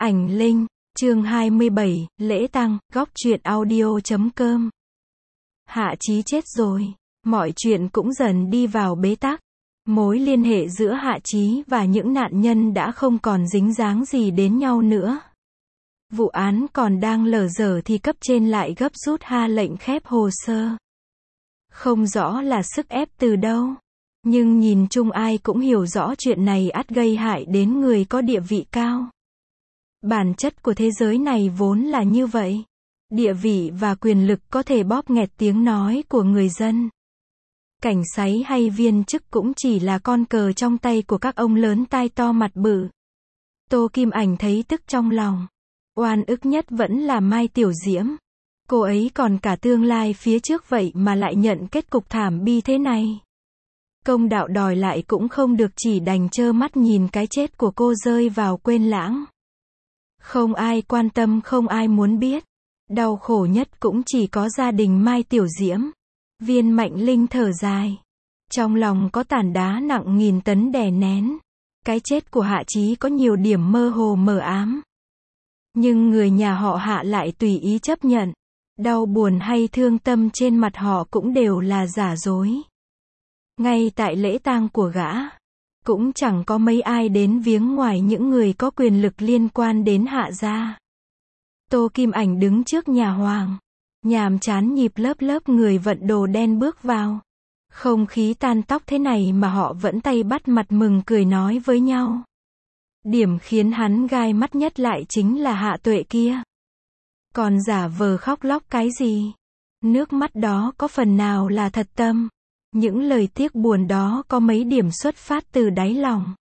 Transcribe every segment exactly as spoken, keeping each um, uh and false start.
Ảnh Linh, chương hai mươi bảy, lễ tang, góc truyện audio chấm com. Hạ Chí chết rồi. Mọi chuyện cũng dần đi vào bế tắc. Mối liên hệ giữa Hạ Chí và những nạn nhân đã không còn dính dáng gì đến nhau nữa. Vụ án còn đang lờ dở thì cấp trên lại gấp rút ha lệnh khép hồ sơ. Không rõ là sức ép từ đâu. Nhưng nhìn chung ai cũng hiểu rõ chuyện này ắt gây hại đến người có địa vị cao. Bản chất của thế giới này vốn là như vậy. Địa vị và quyền lực có thể bóp nghẹt tiếng nói của người dân. Cảnh sáy hay viên chức cũng chỉ là con cờ trong tay của các ông lớn tai to mặt bự. Tô Kim Ảnh thấy tức trong lòng. Oan ức nhất vẫn là Mai Tiểu Diễm. Cô ấy còn cả tương lai phía trước vậy mà lại nhận kết cục thảm bi thế này. Công đạo đòi lại cũng không được, chỉ đành trơ mắt nhìn cái chết của cô rơi vào quên lãng. Không ai quan tâm, không ai muốn biết. Đau khổ nhất cũng chỉ có gia đình Mai Tiểu Diễm. Viên Mạnh Linh thở dài. Trong lòng có tảng đá nặng nghìn tấn đè nén. Cái chết của Hạ Chí có nhiều điểm mơ hồ mờ ám. Nhưng người nhà họ Hạ lại tùy ý chấp nhận. Đau buồn hay thương tâm trên mặt họ cũng đều là giả dối. Ngay tại lễ tang của gã, cũng chẳng có mấy ai đến viếng ngoài những người có quyền lực liên quan đến Hạ gia. Tô Kim Ảnh đứng trước nhà hoàng, nhàm chán nhịp lớp lớp người vận đồ đen bước vào. Không khí tan tóc thế này mà họ vẫn tay bắt mặt mừng cười nói với nhau. Điểm khiến hắn gai mắt nhất lại chính là Hạ Tuệ kia. Còn giả vờ khóc lóc cái gì? Nước mắt đó có phần nào là thật tâm? Những lời tiếc buồn đó có mấy điểm xuất phát từ đáy lòng?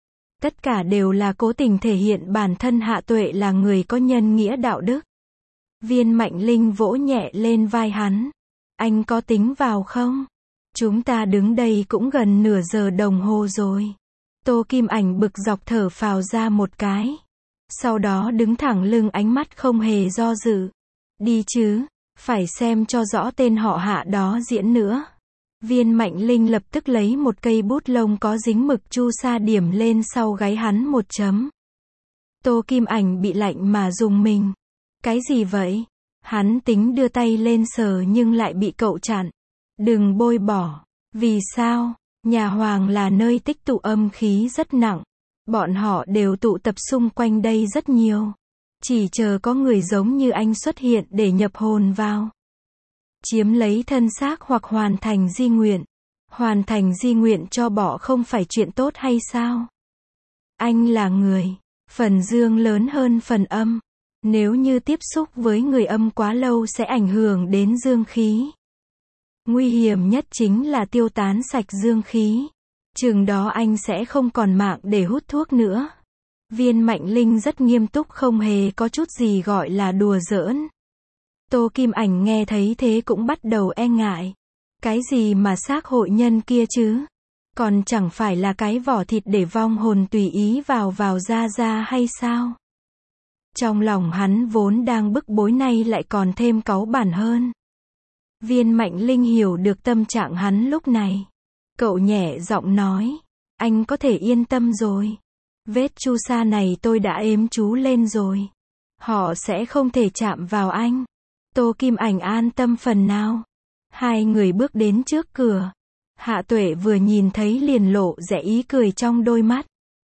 Tất cả đều là cố tình thể hiện bản thân Hạ Tuệ là người có nhân nghĩa đạo đức. Viên Mạnh Linh vỗ nhẹ lên vai hắn. Anh có tính vào không? Chúng ta đứng đây cũng gần nửa giờ đồng hồ rồi. Tô Kim Ảnh bực dọc thở phào ra một cái. Sau đó đứng thẳng lưng, ánh mắt không hề do dự. Đi chứ, phải xem cho rõ tên họ Hạ đó diễn nữa. Viên Mạnh Linh lập tức lấy một cây bút lông có dính mực chu sa điểm lên sau gáy hắn một chấm. Tô Kim Ảnh bị lạnh mà rùng mình. Cái gì vậy? Hắn tính đưa tay lên sờ nhưng lại bị cậu chặn. Đừng bôi bỏ. Vì sao? Nhà hoàng là nơi tích tụ âm khí rất nặng. Bọn họ đều tụ tập xung quanh đây rất nhiều. Chỉ chờ có người giống như anh xuất hiện để nhập hồn vào. Chiếm lấy thân xác hoặc hoàn thành di nguyện. Hoàn thành di nguyện cho bỏ không phải chuyện tốt hay sao? Anh là người. Phần dương lớn hơn phần âm. Nếu như tiếp xúc với người âm quá lâu sẽ ảnh hưởng đến dương khí. Nguy hiểm nhất chính là tiêu tán sạch dương khí. Chừng đó anh sẽ không còn mạng để hút thuốc nữa. Viên Mạnh Linh rất nghiêm túc, không hề có chút gì gọi là đùa giỡn. Tô Kim Ảnh nghe thấy thế cũng bắt đầu e ngại. Cái gì mà xác hội nhân kia chứ? Còn chẳng phải là cái vỏ thịt để vong hồn tùy ý vào vào ra ra hay sao? Trong lòng hắn vốn đang bức bối nay lại còn thêm cáu bẳn hơn. Viên Mạnh Linh hiểu được tâm trạng hắn lúc này. Cậu nhẹ giọng nói. Anh có thể yên tâm rồi. Vết chu sa này tôi đã ếm chú lên rồi. Họ sẽ không thể chạm vào anh. Tô Kim Ảnh an tâm phần nào. Hai người bước đến trước cửa. Hạ Tuệ vừa nhìn thấy liền lộ vẻ ý cười trong đôi mắt.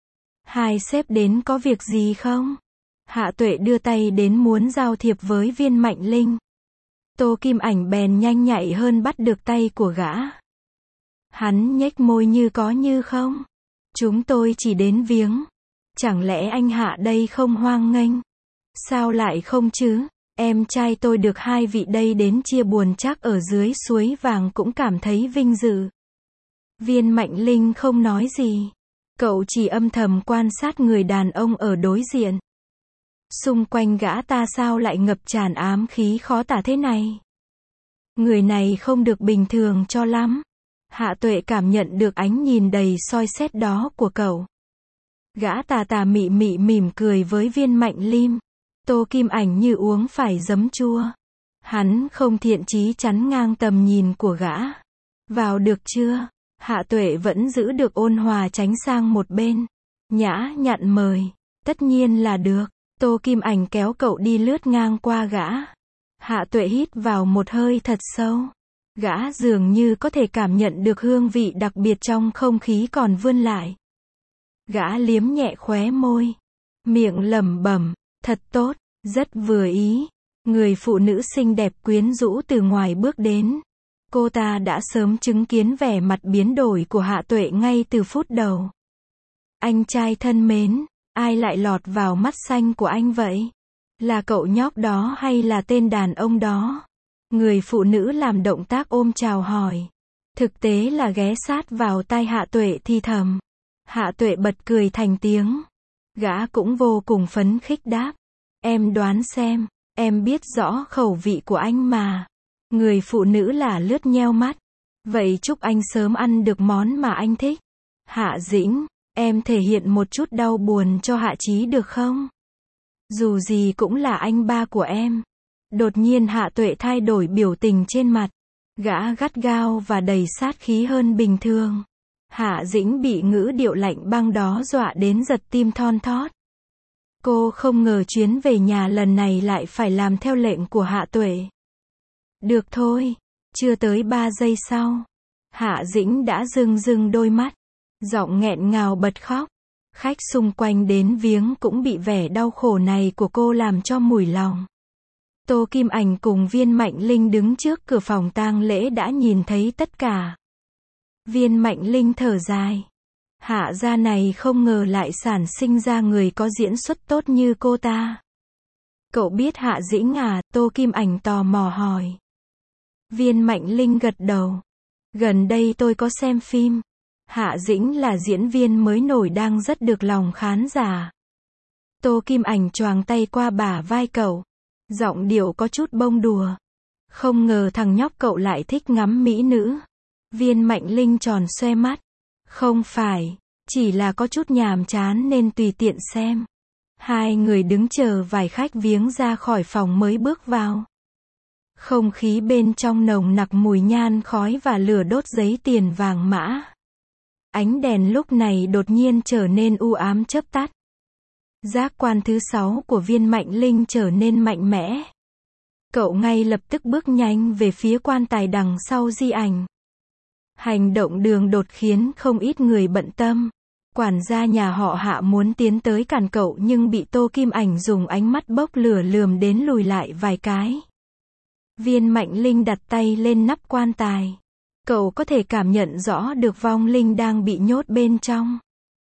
Hai sếp đến có việc gì không? Hạ Tuệ đưa tay đến muốn giao thiệp với Viên Mạnh Linh. Tô Kim Ảnh bèn nhanh nhạy hơn bắt được tay của gã. Hắn nhếch môi như có như không. Chúng tôi chỉ đến viếng. Chẳng lẽ anh Hạ đây không hoang nghênh? Sao lại không chứ? Em trai tôi được hai vị đây đến chia buồn chắc ở dưới suối vàng cũng cảm thấy vinh dự. Viên Mạnh Linh không nói gì. Cậu chỉ âm thầm quan sát người đàn ông ở đối diện. Xung quanh gã ta sao lại ngập tràn ám khí khó tả thế này? Người này không được bình thường cho lắm. Hạ Tuệ cảm nhận được ánh nhìn đầy soi xét đó của cậu. Gã tà tà mị mị mỉm cười với Viên Mạnh Linh. Tô Kim Ảnh như uống phải giấm chua. Hắn không thiện chí chắn ngang tầm nhìn của gã. Vào được chưa? Hạ Tuệ vẫn giữ được ôn hòa tránh sang một bên. Nhã nhặn mời. Tất nhiên là được. Tô Kim Ảnh kéo cậu đi lướt ngang qua gã. Hạ Tuệ hít vào một hơi thật sâu. Gã dường như có thể cảm nhận được hương vị đặc biệt trong không khí còn vươn lại. Gã liếm nhẹ khóe môi. Miệng lẩm bẩm, thật tốt, rất vừa ý. Người phụ nữ xinh đẹp quyến rũ từ ngoài bước đến. Cô ta đã sớm chứng kiến vẻ mặt biến đổi của Hạ Tuệ ngay từ phút đầu. Anh trai thân mến, ai lại lọt vào mắt xanh của anh vậy? Là cậu nhóc đó hay là tên đàn ông đó? Người phụ nữ làm động tác ôm chào hỏi. Thực tế là ghé sát vào tai Hạ Tuệ thì thầm. Hạ Tuệ bật cười thành tiếng. Gã cũng vô cùng phấn khích đáp. Em đoán xem, em biết rõ khẩu vị của anh mà. Người phụ nữ là lướt nheo mắt. Vậy chúc anh sớm ăn được món mà anh thích. Hạ Dĩnh, em thể hiện một chút đau buồn cho Hạ Chí được không? Dù gì cũng là anh ba của em. Đột nhiên Hạ Tuệ thay đổi biểu tình trên mặt. Gã gắt gao và đầy sát khí hơn bình thường. Hạ Dĩnh bị ngữ điệu lạnh băng đó dọa đến giật tim thon thót. Cô không ngờ chuyến về nhà lần này lại phải làm theo lệnh của Hạ Tuệ. Được thôi, chưa tới ba giây sau. Hạ Dĩnh đã rưng rưng đôi mắt. Giọng nghẹn ngào bật khóc. Khách xung quanh đến viếng cũng bị vẻ đau khổ này của cô làm cho mủi lòng. Tô Kim Ảnh cùng Viên Mạnh Linh đứng trước cửa phòng tang lễ đã nhìn thấy tất cả. Viên Mạnh Linh thở dài. Hạ gia này không ngờ lại sản sinh ra người có diễn xuất tốt như cô ta. Cậu biết Hạ Dĩnh à? Tô Kim Ảnh tò mò hỏi. Viên Mạnh Linh gật đầu. Gần đây tôi có xem phim. Hạ Dĩnh là diễn viên mới nổi đang rất được lòng khán giả. Tô Kim Ảnh choàng tay qua bả vai cậu. Giọng điệu có chút bông đùa. Không ngờ thằng nhóc cậu lại thích ngắm mỹ nữ. Viên Mạnh Linh tròn xoe mắt. Không phải, chỉ là có chút nhàm chán nên tùy tiện xem. Hai người đứng chờ vài khách viếng ra khỏi phòng mới bước vào. Không khí bên trong nồng nặc mùi nhan khói và lửa đốt giấy tiền vàng mã. Ánh đèn lúc này đột nhiên trở nên u ám chớp tắt. Giác quan thứ sáu của Viên Mạnh Linh trở nên mạnh mẽ. Cậu ngay lập tức bước nhanh về phía quan tài đằng sau di ảnh. Hành động đường đột khiến không ít người bận tâm. Quản gia nhà họ Hạ muốn tiến tới cản cậu nhưng bị Tô Kim Ảnh dùng ánh mắt bốc lửa lườm đến lùi lại vài cái. Viên Mạnh Linh đặt tay lên nắp quan tài. Cậu có thể cảm nhận rõ được vong linh đang bị nhốt bên trong.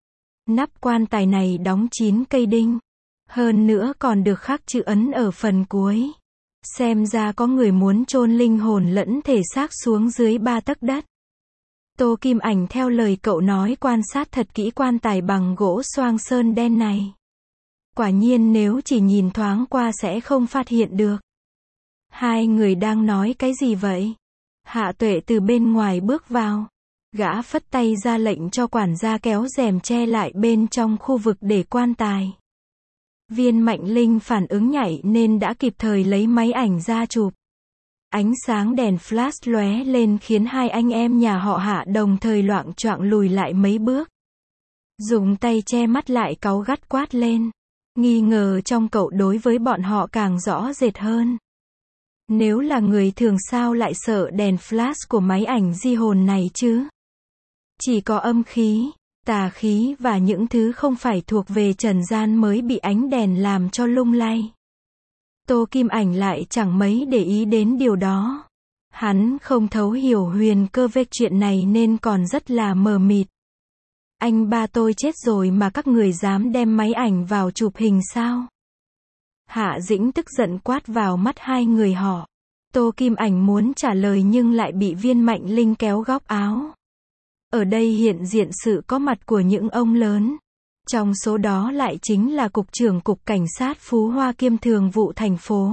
Nắp quan tài này đóng chín cây đinh. Hơn nữa còn được khắc chữ ấn ở phần cuối. Xem ra có người muốn chôn linh hồn lẫn thể xác xuống dưới ba tấc đất. Tô Kim Ảnh theo lời cậu nói quan sát thật kỹ quan tài bằng gỗ xoang sơn đen này. Quả nhiên nếu chỉ nhìn thoáng qua sẽ không phát hiện được. Hai người đang nói cái gì vậy? Hạ Tuệ từ bên ngoài bước vào. Gã phất tay ra lệnh cho quản gia kéo rèm che lại bên trong khu vực để quan tài. Viên Mạnh Linh phản ứng nhạy nên đã kịp thời lấy máy ảnh ra chụp. Ánh sáng đèn flash lóe lên khiến hai anh em nhà họ Hạ đồng thời loạng choạng lùi lại mấy bước. Dùng tay che mắt lại cáu gắt quát lên. Nghi ngờ trong cậu đối với bọn họ càng rõ rệt hơn. Nếu là người thường sao lại sợ đèn flash của máy ảnh di hồn này chứ? Chỉ có âm khí, tà khí và những thứ không phải thuộc về trần gian mới bị ánh đèn làm cho lung lay. Tô Kim Ảnh lại chẳng mấy để ý đến điều đó. Hắn không thấu hiểu huyền cơ về chuyện này nên còn rất là mờ mịt. Anh ba tôi chết rồi mà các người dám đem máy ảnh vào chụp hình sao? Hạ Dĩnh tức giận quát vào mắt hai người họ. Tô Kim Ảnh muốn trả lời nhưng lại bị Viên Mạnh Linh kéo góc áo. Ở đây hiện diện sự có mặt của những ông lớn. Trong số đó lại chính là Cục trưởng Cục Cảnh sát Phú Hoa kiêm Thường vụ thành phố.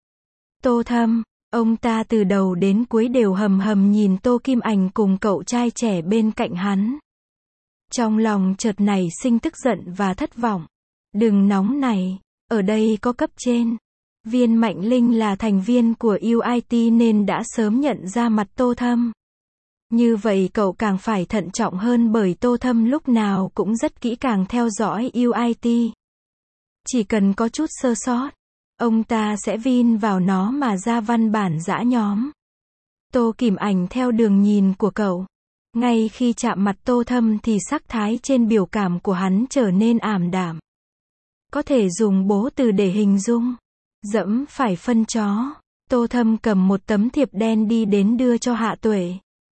Tô Thâm, ông ta từ đầu đến cuối đều hầm hầm nhìn Tô Kim Ảnh cùng cậu trai trẻ bên cạnh hắn. Trong lòng chợt nảy sinh tức giận và thất vọng. Đừng nóng này, ở đây có cấp trên. Viên Mạnh Linh là thành viên của u i tê nên đã sớm nhận ra mặt Tô Thâm. Như vậy cậu càng phải thận trọng hơn bởi Tô Thâm lúc nào cũng rất kỹ càng theo dõi u i tê. Chỉ cần có chút sơ sót, ông ta sẽ vin vào nó mà ra văn bản giã nhóm. Tô Kìm Ảnh theo đường nhìn của cậu. Ngay khi chạm mặt Tô Thâm thì sắc thái trên biểu cảm của hắn trở nên ảm đạm. Có thể dùng bố từ để hình dung. Dẫm phải phân chó. Tô Thâm cầm một tấm thiệp đen đi đến đưa cho Hạ Tuệ.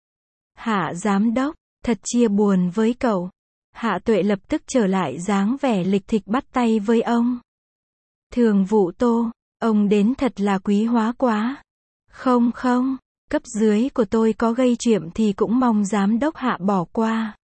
Hạ giám đốc, thật chia buồn với cậu. Hạ Tuệ lập tức trở lại dáng vẻ lịch thịch bắt tay với ông. Thường vụ Tô, ông đến thật là quý hóa quá. Không không, cấp dưới của tôi có gây chuyện thì cũng mong giám đốc Hạ bỏ qua.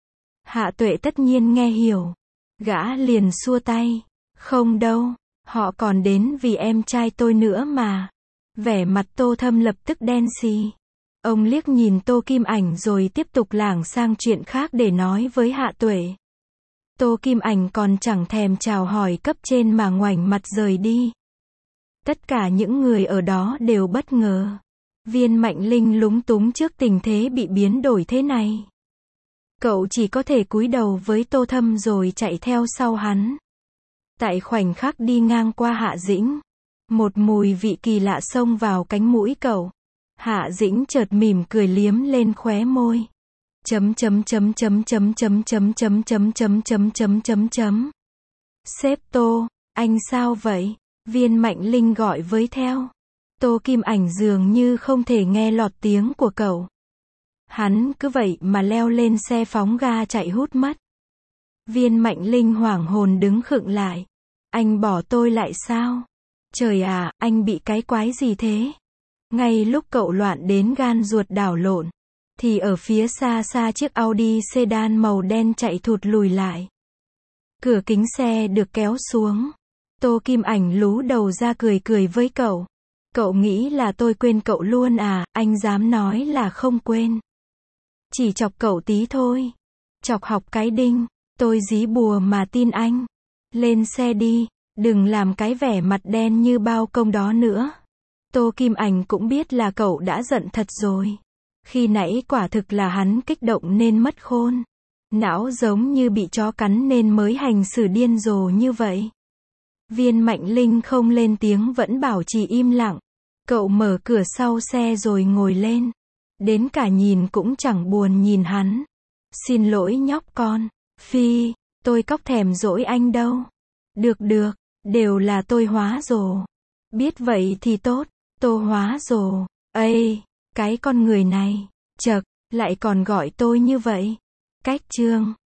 Hạ Tuệ tất nhiên nghe hiểu. Gã liền xua tay. Không đâu, họ còn đến vì em trai tôi nữa mà. Vẻ mặt Tô Thâm lập tức đen xì. Ông liếc nhìn Tô Kim Ảnh rồi tiếp tục lảng sang chuyện khác để nói với Hạ Tuệ. Tô Kim Ảnh còn chẳng thèm chào hỏi cấp trên mà ngoảnh mặt rời đi. Tất cả những người ở đó đều bất ngờ. Viên Mạnh Linh lúng túng trước tình thế bị biến đổi thế này. Cậu chỉ có thể cúi đầu với Tô Thâm rồi chạy theo sau hắn. Tại khoảnh khắc đi ngang qua Hạ Dĩnh, một mùi vị kỳ lạ xông vào cánh mũi cậu. Hạ Dĩnh chợt mỉm cười liếm lên khóe môi. Chấm chấm chấm chấm chấm chấm chấm chấm chấm chấm chấm chấm chấm chấm. Sếp Tô, anh sao vậy? Viên Mạnh Linh gọi với theo. Tô Kim Ảnh dường như không thể nghe lọt tiếng của cậu. Hắn cứ vậy mà leo lên xe phóng ga chạy hút mất. Viên Mạnh Linh hoảng hồn đứng khựng lại. Anh bỏ tôi lại sao? Trời à, anh bị cái quái gì thế? Ngay lúc cậu loạn đến gan ruột đảo lộn, thì ở phía xa xa chiếc Audi sedan màu đen chạy thụt lùi lại. Cửa kính xe được kéo xuống. Tô Kim Ảnh lú đầu ra cười cười với cậu. Cậu nghĩ là tôi quên cậu luôn à? Anh dám nói là không quên. Chỉ chọc cậu tí thôi. Chọc học cái đinh. Tôi dí bùa mà tin anh. Lên xe đi. Đừng làm cái vẻ mặt đen như bao công đó nữa. Tô Kim Ảnh cũng biết là cậu đã giận thật rồi. Khi nãy quả thực là hắn kích động nên mất khôn. Não giống như bị chó cắn nên mới hành xử điên rồ như vậy. Viên Mạnh Linh không lên tiếng vẫn bảo trì im lặng. Cậu mở cửa sau xe rồi ngồi lên. Đến cả nhìn cũng chẳng buồn nhìn hắn. Xin lỗi nhóc con. Phi, tôi cóc thèm dỗi anh đâu. Được được, đều là tôi hóa rồ. Biết vậy thì tốt, Tô hóa rồ. Ây, cái con người này, chậc, lại còn gọi tôi như vậy. Cách chương.